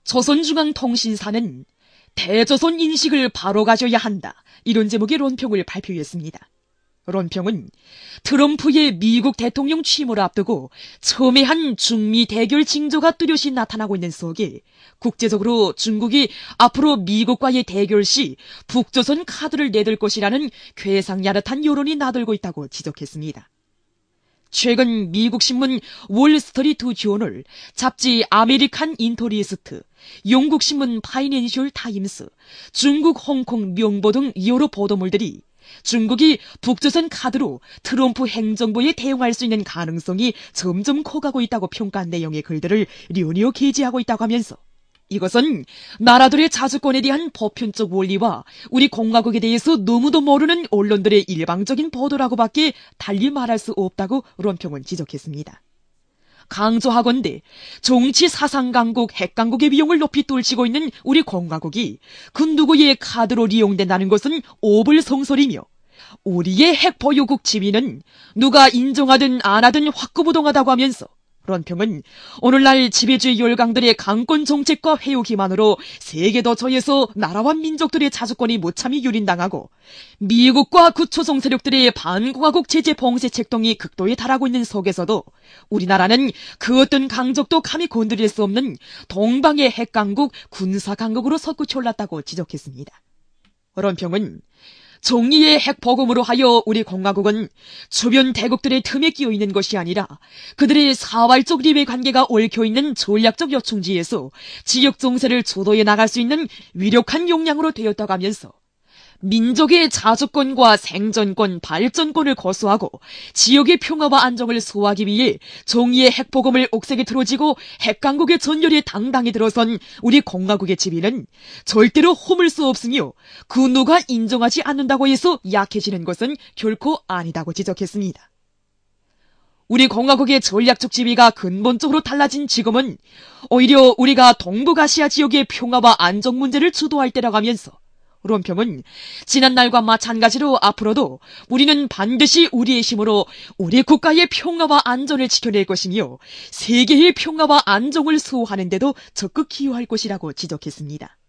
조선중앙통신사는 대조선 인식을 바로 가져야 한다, 이런 제목의論평을 발표했습니다.論평은 트럼프의 미국 대통령 취임을 앞두고 첨예한 중미 대결 징조가 뚜렷이 나타나고 있는 속에 국제적으로 중국이 앞으로 미국과의 대결 시 북조선 카드를 내들 것이라는 괴상야릇한 여론이 나돌고 있다고 지적했습니다. 최근 미국 신문 월스트리트 저널, 잡지 아메리칸 인터리스트, 영국 신문 파이낸셜 타임스, 중국 홍콩 명보 등 여러 보도물들이 중국이 북조선 카드로 트럼프 행정부에 대응할 수 있는 가능성이 점점 커가고 있다고 평가한 내용의 글들을 려려 게재하고 있다고 하면서 이것은 나라들의 자주권에 대한 보편적 원리와 우리 공화국에 대해서 너무도 모르는 언론들의 일방적인 보도라고밖에 달리 말할 수 없다고論평은 지적했습니다. 강조하건대 정치 사상 강국, 핵 강국의 비용을 높이 떨치고 있는 우리 공화국이 그 누구의 카드로 이용된다는 것은 오불성설이며 우리의 핵 보유국 지위는 누가 인정하든 안 하든 확고부동하다고 하면서論평은 오늘날 지배주의 열강들의 강권 정책과 회유 기만으로 세계 도처에서 나라와 민족들의 자주권이 무참히 유린당하고 미국과 구초성 세력들의 반공화국 제재 봉쇄 책동이 극도에 달하고 있는 속에서도 우리나라는 그 어떤 강적도 감히 건드릴 수 없는 동방의 핵강국, 군사강국으로 솟구쳐 올랐다고 지적했습니다.論평은 정의의 핵보급으로 하여 우리 공화국은 주변 대국들의 틈에 끼어 있는 것이 아니라 그들의 사활적 리베 관계가 얽혀있는 전략적 요충지에서 지역 정세를 주도해 나갈 수 있는 위력한 역량으로 되었다고 하면서 민족의 자주권과 생존권, 발전권을 고수하고 지역의 평화와 안정을 수호하기 위해 정의의 핵보급을 옥색에 틀어지고 핵강국의 전열에 당당히 들어선 우리 공화국의 지위는 절대로 허물 수 없으며 그 누가 인정하지 않는다고 해서 약해지는 것은 결코 아니다고 지적했습니다. 우리 공화국의 전략적 지위가 근본적으로 달라진 지금은 오히려 우리가 동북아시아 지역의 평화와 안정 문제를 주도할 때라고 하면서論평은 지난날과 마찬가지로 앞으로도 우리는 반드시 우리의 힘으로 우리 국가의 평화와 안전을 지켜낼 것이며 세계의 평화와 안정을 수호하는 데도 적극 기여할 것이라고 지적했습니다.